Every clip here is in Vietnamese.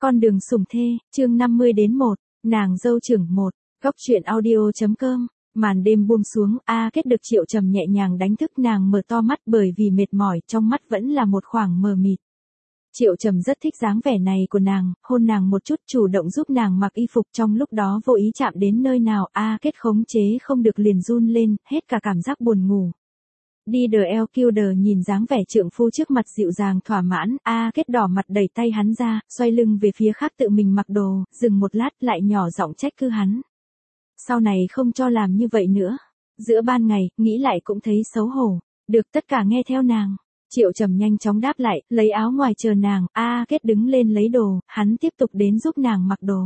Con đường sủng thê, chương 50 đến 1, nàng dâu trưởng 1, góc truyện audio.com. Màn đêm buông xuống, A Kết được Triệu Trầm nhẹ nhàng đánh thức, nàng mở to mắt bởi vì mệt mỏi, trong mắt vẫn là một khoảng mờ mịt. Triệu Trầm rất thích dáng vẻ này của nàng, hôn nàng một chút, chủ động giúp nàng mặc y phục, trong lúc đó vô ý chạm đến nơi nào A Kết khống chế không được liền run lên, hết cả cảm giác buồn ngủ. DLQ nhìn dáng vẻ trượng phu trước mặt dịu dàng thỏa mãn, A Kết đỏ mặt đẩy tay hắn ra, xoay lưng về phía khác tự mình mặc đồ, dừng một lát lại nhỏ giọng trách cứ hắn. Sau này không cho làm như vậy nữa. Giữa ban ngày, nghĩ lại cũng thấy xấu hổ. Được, tất cả nghe theo nàng. Triệu Trầm nhanh chóng đáp lại, lấy áo ngoài chờ nàng, A Kết đứng lên lấy đồ, hắn tiếp tục đến giúp nàng mặc đồ.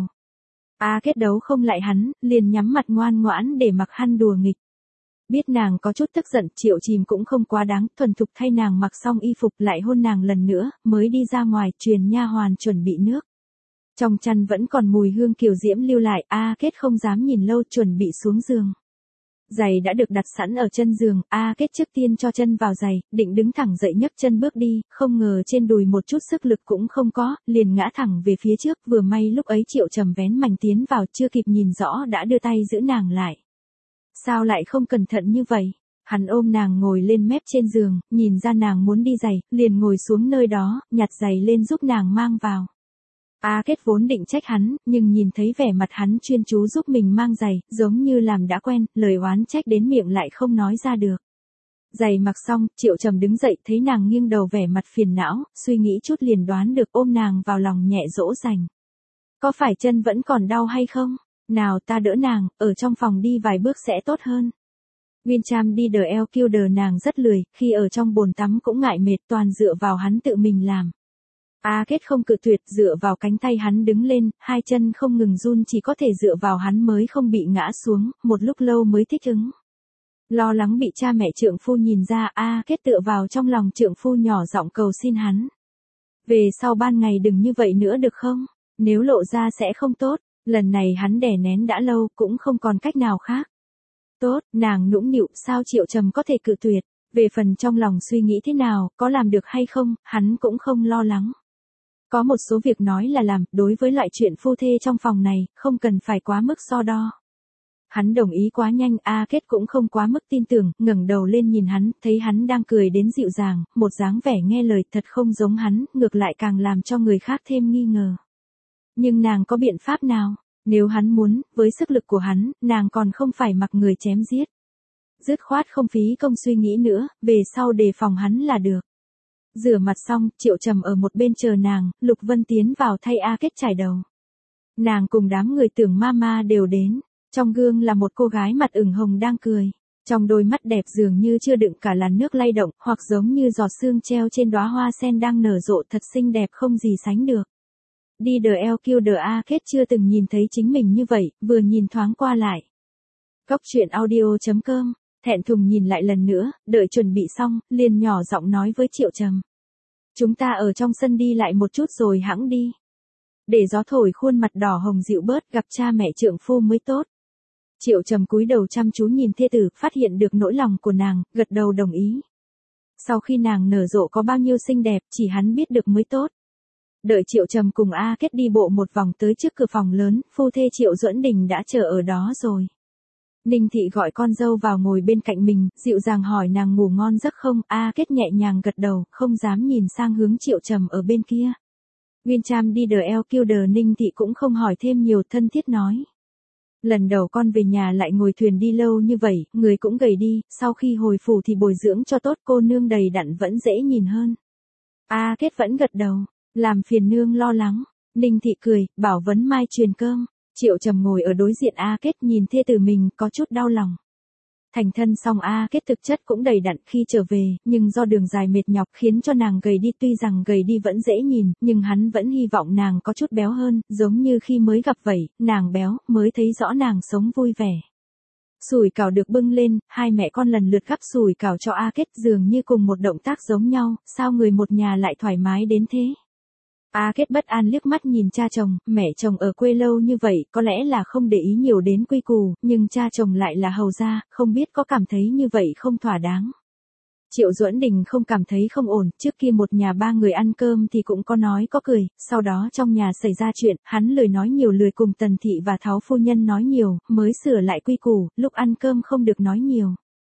A Kết đấu không lại hắn, liền nhắm mặt ngoan ngoãn để mặc hắn đùa nghịch. Biết nàng có chút tức giận, Triệu Chìm cũng không quá đáng, thuần thục thay nàng mặc xong y phục lại hôn nàng lần nữa, mới đi ra ngoài, truyền nha hoàn chuẩn bị nước. Trong chăn vẫn còn mùi hương kiều diễm lưu lại, A Kết không dám nhìn lâu, chuẩn bị xuống giường. Giày đã được đặt sẵn ở chân giường, A Kết trước tiên cho chân vào giày, định đứng thẳng dậy nhấc chân bước đi, không ngờ trên đùi một chút sức lực cũng không có, liền ngã thẳng về phía trước, vừa may lúc ấy Triệu Trầm vén mảnh tiến vào, chưa kịp nhìn rõ đã đưa tay giữ nàng lại. Sao lại không cẩn thận như vậy? Hắn ôm nàng ngồi lên mép trên giường, nhìn ra nàng muốn đi giày, liền ngồi xuống nơi đó, nhặt giày lên giúp nàng mang vào. A Kết vốn định trách hắn, nhưng nhìn thấy vẻ mặt hắn chuyên chú giúp mình mang giày, giống như làm đã quen, lời oán trách đến miệng lại không nói ra được. Giày mặc xong, Triệu Trầm đứng dậy, thấy nàng nghiêng đầu vẻ mặt phiền não, suy nghĩ chút liền đoán được, ôm nàng vào lòng nhẹ dỗ dành. Có phải chân vẫn còn đau hay không? Nào ta đỡ nàng, ở trong phòng đi vài bước sẽ tốt hơn. Wincham DLQ nàng rất lười, khi ở trong bồn tắm cũng ngại mệt, toàn dựa vào hắn tự mình làm. A Kết không cự tuyệt, dựa vào cánh tay hắn đứng lên, hai chân không ngừng run, chỉ có thể dựa vào hắn mới không bị ngã xuống, một lúc lâu mới thích ứng. Lo lắng bị cha mẹ trượng phu nhìn ra, A Kết tựa vào trong lòng trượng phu nhỏ giọng cầu xin hắn. Về sau ban ngày đừng như vậy nữa được không? Nếu lộ ra sẽ không tốt. Lần này hắn đè nén đã lâu, cũng không còn cách nào khác. Tốt, nàng nũng nịu, sao Triệu Trầm có thể cự tuyệt? Về phần trong lòng suy nghĩ thế nào, có làm được hay không, hắn cũng không lo lắng. Có một số việc nói là làm, đối với loại chuyện phu thê trong phòng này, không cần phải quá mức so đo. Hắn đồng ý quá nhanh, A Kết cũng không quá mức tin tưởng, ngẩng đầu lên nhìn hắn, thấy hắn đang cười đến dịu dàng, một dáng vẻ nghe lời thật không giống hắn, ngược lại càng làm cho người khác thêm nghi ngờ. Nhưng nàng có biện pháp nào? Nếu hắn muốn, với sức lực của hắn, nàng còn không phải mặc người chém giết. Dứt khoát không phí công suy nghĩ nữa, về sau đề phòng hắn là được. Rửa mặt xong, Triệu Trầm ở một bên chờ nàng, Lục Vân tiến vào thay A Kết chải đầu. Nàng cùng đám người tưởng mama đều đến. Trong gương là một cô gái mặt ửng hồng đang cười. Trong đôi mắt đẹp dường như chưa đựng cả làn nước lay động, hoặc giống như giọt sương treo trên đóa hoa sen đang nở rộ, thật xinh đẹp không gì sánh được. DLQ A Kết chưa từng nhìn thấy chính mình như vậy, vừa nhìn thoáng qua lại. Góc truyện audio.com, thẹn thùng nhìn lại lần nữa, đợi chuẩn bị xong, liền nhỏ giọng nói với Triệu Trầm. Chúng ta ở trong sân đi lại một chút rồi hẵng đi. Để gió thổi khuôn mặt đỏ hồng dịu bớt, gặp cha mẹ trượng phu mới tốt. Triệu Trầm cúi đầu chăm chú nhìn thê tử, phát hiện được nỗi lòng của nàng, gật đầu đồng ý. Sau khi nàng nở rộ có bao nhiêu xinh đẹp, chỉ hắn biết được mới tốt. Đợi Triệu Trầm cùng A Kết đi bộ một vòng tới trước cửa phòng lớn, phu thê Triệu Duẫn Đình đã chờ ở đó rồi. Ninh Thị gọi con dâu vào ngồi bên cạnh mình, dịu dàng hỏi nàng ngủ ngon giấc không, A Kết nhẹ nhàng gật đầu, không dám nhìn sang hướng Triệu Trầm ở bên kia. Wincham DLQ Ninh Thị cũng không hỏi thêm nhiều, thân thiết nói. Lần đầu con về nhà lại ngồi thuyền đi lâu như vậy, người cũng gầy đi, sau khi hồi phủ thì bồi dưỡng cho tốt, cô nương đầy đặn vẫn dễ nhìn hơn. A Kết vẫn gật đầu. Làm phiền nương lo lắng. Ninh Thị cười, bảo vấn mai truyền cơm. Triệu Trầm ngồi ở đối diện A Kết, nhìn thê tử mình, có chút đau lòng. Thành thân xong A Kết thực chất cũng đầy đặn khi trở về, nhưng do đường dài mệt nhọc khiến cho nàng gầy đi, tuy rằng gầy đi vẫn dễ nhìn, nhưng hắn vẫn hy vọng nàng có chút béo hơn, giống như khi mới gặp vậy, nàng béo, mới thấy rõ nàng sống vui vẻ. Sủi cảo được bưng lên, hai mẹ con lần lượt gắp sủi cảo cho A Kết, dường như cùng một động tác giống nhau, sao người một nhà lại thoải mái đến thế? A Kết bất an liếc mắt nhìn cha chồng, mẹ chồng ở quê lâu như vậy, có lẽ là không để ý nhiều đến quy củ, nhưng cha chồng lại là hầu gia, không biết có cảm thấy như vậy không thỏa đáng. Triệu Duẫn Đình không cảm thấy không ổn, trước kia một nhà ba người ăn cơm thì cũng có nói có cười, sau đó trong nhà xảy ra chuyện, hắn lười nói nhiều, lười cùng Tần Thị và Tháo phu nhân nói nhiều, mới sửa lại quy củ, lúc ăn cơm không được nói nhiều.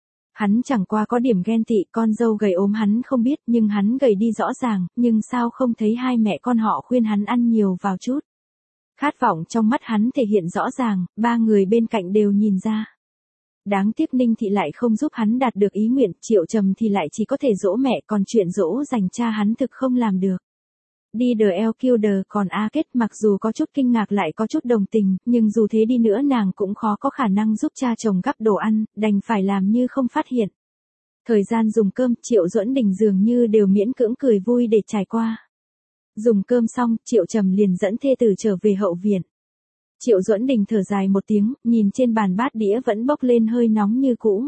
Hắn chẳng qua có điểm ghen tị, con dâu gầy ốm hắn không biết, nhưng hắn gầy đi rõ ràng, nhưng sao không thấy hai mẹ con họ khuyên hắn ăn nhiều vào chút. Khát vọng trong mắt hắn thể hiện rõ ràng, ba người bên cạnh đều nhìn ra. Đáng tiếc Ninh Thị lại không giúp hắn đạt được ý nguyện, Triệu Trầm thì lại chỉ có thể dỗ mẹ, còn chuyện dỗ dành cha hắn thực không làm được. Đi đờ eo kêu đờ, còn A Kết mặc dù có chút kinh ngạc lại có chút đồng tình, nhưng dù thế đi nữa nàng cũng khó có khả năng giúp cha chồng gắp đồ ăn, đành phải làm như không phát hiện. Thời gian dùng cơm, Triệu Duẫn Đình dường như đều miễn cưỡng cười vui để trải qua. Dùng cơm xong, Triệu Trầm liền dẫn thê tử trở về hậu viện. Triệu Duẫn Đình thở dài một tiếng, nhìn trên bàn bát đĩa vẫn bốc lên hơi nóng như cũ.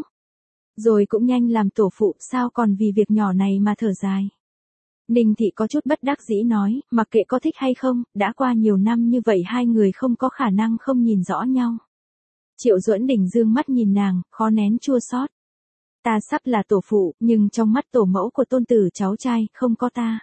Rồi cũng nhanh làm tổ phụ, sao còn vì việc nhỏ này mà thở dài. Ninh Thị có chút bất đắc dĩ nói, mặc kệ có thích hay không, đã qua nhiều năm như vậy hai người không có khả năng không nhìn rõ nhau. Triệu Duẫn Đình dương mắt nhìn nàng, khó nén chua xót. Ta sắp là tổ phụ, nhưng trong mắt tổ mẫu của tôn tử cháu trai, không có ta.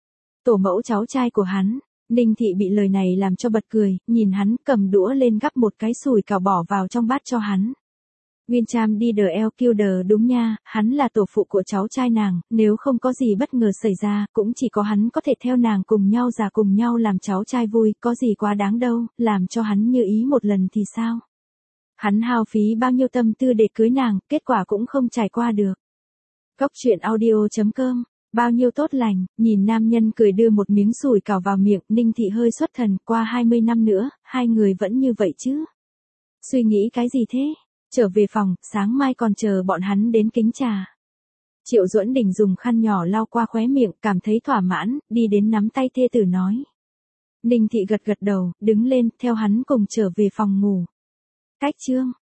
Tổ mẫu cháu trai của hắn. Ninh Thị bị lời này làm cho bật cười, nhìn hắn cầm đũa lên gắp một cái sủi cảo bỏ vào trong bát cho hắn. Wincham đi đờ eo kêu đờ, đúng nha, hắn là tổ phụ của cháu trai nàng, nếu không có gì bất ngờ xảy ra, cũng chỉ có hắn có thể theo nàng cùng nhau già cùng nhau làm cháu trai vui, có gì quá đáng đâu, làm cho hắn như ý một lần thì sao. Hắn hao phí bao nhiêu tâm tư để cưới nàng, kết quả cũng không trải qua được. Góc truyện audio.com. Bao nhiêu tốt lành, nhìn nam nhân cười đưa một miếng sủi cảo vào miệng, Ninh Thị hơi xuất thần, qua 20 năm nữa, hai người vẫn như vậy chứ. Suy nghĩ cái gì thế? Trở về phòng, sáng mai còn chờ bọn hắn đến kính trà. Triệu Duẫn Đình dùng khăn nhỏ lau qua khóe miệng, cảm thấy thỏa mãn, đi đến nắm tay thê tử nói. Ninh Thị gật gật đầu, đứng lên, theo hắn cùng trở về phòng ngủ. Cách chương.